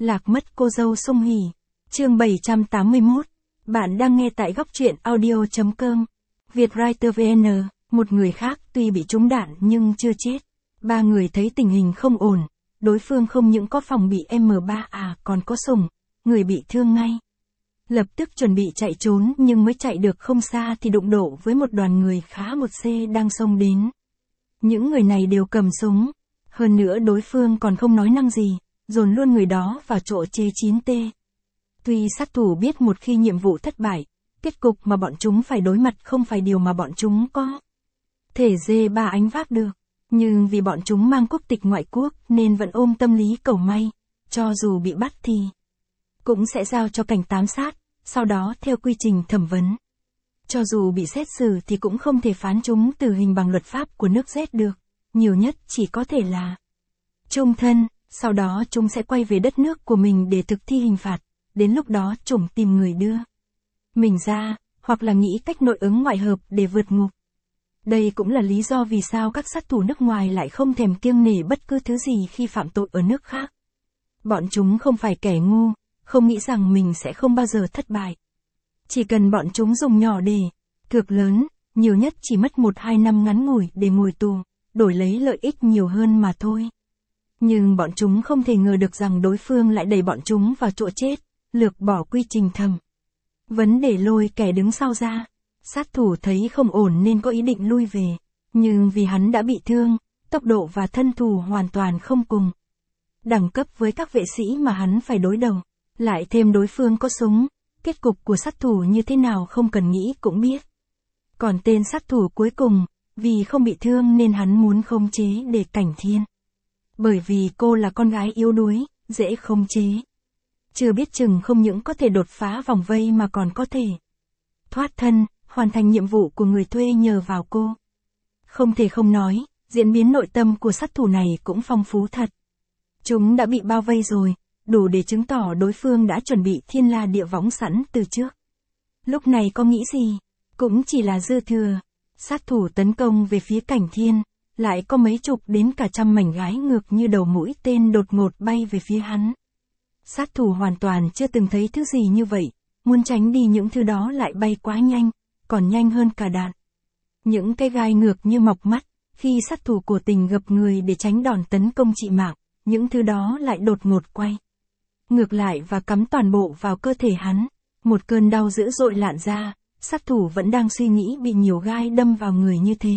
Lạc mất cô dâu Song Hỷ. Chương 781. Bạn đang nghe tại góc truyện audio.com. Vietwriter VN. Một người khác tuy bị trúng đạn nhưng chưa chết. Ba người thấy tình hình không ổn. Đối phương không những có phòng bị M3A còn có súng. Người bị thương ngay. Lập tức chuẩn bị chạy trốn nhưng mới chạy được không xa thì đụng độ với một đoàn người khá 1C đang xông đến. Những người này đều cầm súng. Hơn nữa đối phương còn không nói năng gì, dồn luôn người đó vào chỗ C9T. Tuy sát thủ biết một khi nhiệm vụ thất bại, kết cục mà bọn chúng phải đối mặt không phải điều mà bọn chúng có thể dê ba ánh vác được, nhưng vì bọn chúng mang quốc tịch ngoại quốc nên vẫn ôm tâm lý cầu may, cho dù bị bắt thì cũng sẽ giao cho cảnh giám sát, sau đó theo quy trình thẩm vấn. Cho dù bị xét xử thì cũng không thể phán chúng tử hình bằng luật pháp của nước Z được, nhiều nhất chỉ có thể là chung thân, sau đó chúng sẽ quay về đất nước của mình để thực thi hình phạt, đến lúc đó chúng tìm người đưa mình ra, hoặc là nghĩ cách nội ứng ngoại hợp để vượt ngục. Đây cũng là lý do vì sao các sát thủ nước ngoài lại không thèm kiêng nể bất cứ thứ gì khi phạm tội ở nước khác. Bọn chúng không phải kẻ ngu, không nghĩ rằng mình sẽ không bao giờ thất bại. Chỉ cần bọn chúng dùng nhỏ để cược lớn, nhiều nhất chỉ mất 1-2 năm ngắn ngủi để ngồi tù, đổi lấy lợi ích nhiều hơn mà thôi. Nhưng bọn chúng không thể ngờ được rằng đối phương lại đẩy bọn chúng vào chỗ chết, lược bỏ quy trình thẩm vấn để lôi kẻ đứng sau ra. Sát thủ thấy không ổn nên có ý định lui về, nhưng vì hắn đã bị thương, tốc độ và thân thủ hoàn toàn không cùng đẳng cấp với các vệ sĩ mà hắn phải đối đầu, lại thêm đối phương có súng, kết cục của sát thủ như thế nào không cần nghĩ cũng biết. Còn tên sát thủ cuối cùng, vì không bị thương nên hắn muốn khống chế để Cảnh Thiên. Bởi vì cô là con gái yếu đuối, dễ khống chế. Chưa biết chừng không những có thể đột phá vòng vây mà còn có thể thoát thân, hoàn thành nhiệm vụ của người thuê nhờ vào cô. Không thể không nói, diễn biến nội tâm của sát thủ này cũng phong phú thật. Chúng đã bị bao vây rồi, đủ để chứng tỏ đối phương đã chuẩn bị thiên la địa võng sẵn từ trước. Lúc này có nghĩ gì, cũng chỉ là dư thừa. Sát thủ tấn công về phía Cảnh Thiên, lại có mấy chục đến cả trăm mảnh gái ngược như đầu mũi tên đột ngột bay về phía hắn. Sát thủ hoàn toàn chưa từng thấy thứ gì như vậy, muốn tránh đi những thứ đó lại bay quá nhanh, còn nhanh hơn cả đạn. Những cái gai ngược như mọc mắt, khi sát thủ cố tình gập người để tránh đòn tấn công trị mạng, những thứ đó lại đột ngột quay ngược lại và cắm toàn bộ vào cơ thể hắn. Một cơn đau dữ dội lạn ra, sát thủ vẫn đang suy nghĩ bị nhiều gai đâm vào người như thế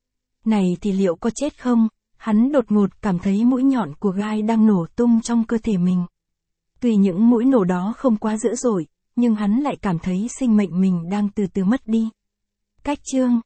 này thì liệu có chết không? Hắn đột ngột cảm thấy mũi nhọn của gai đang nổ tung trong cơ thể mình. Tuy những mũi nổ đó không quá dữ dội, nhưng hắn lại cảm thấy sinh mệnh mình đang từ từ mất đi. Cách chương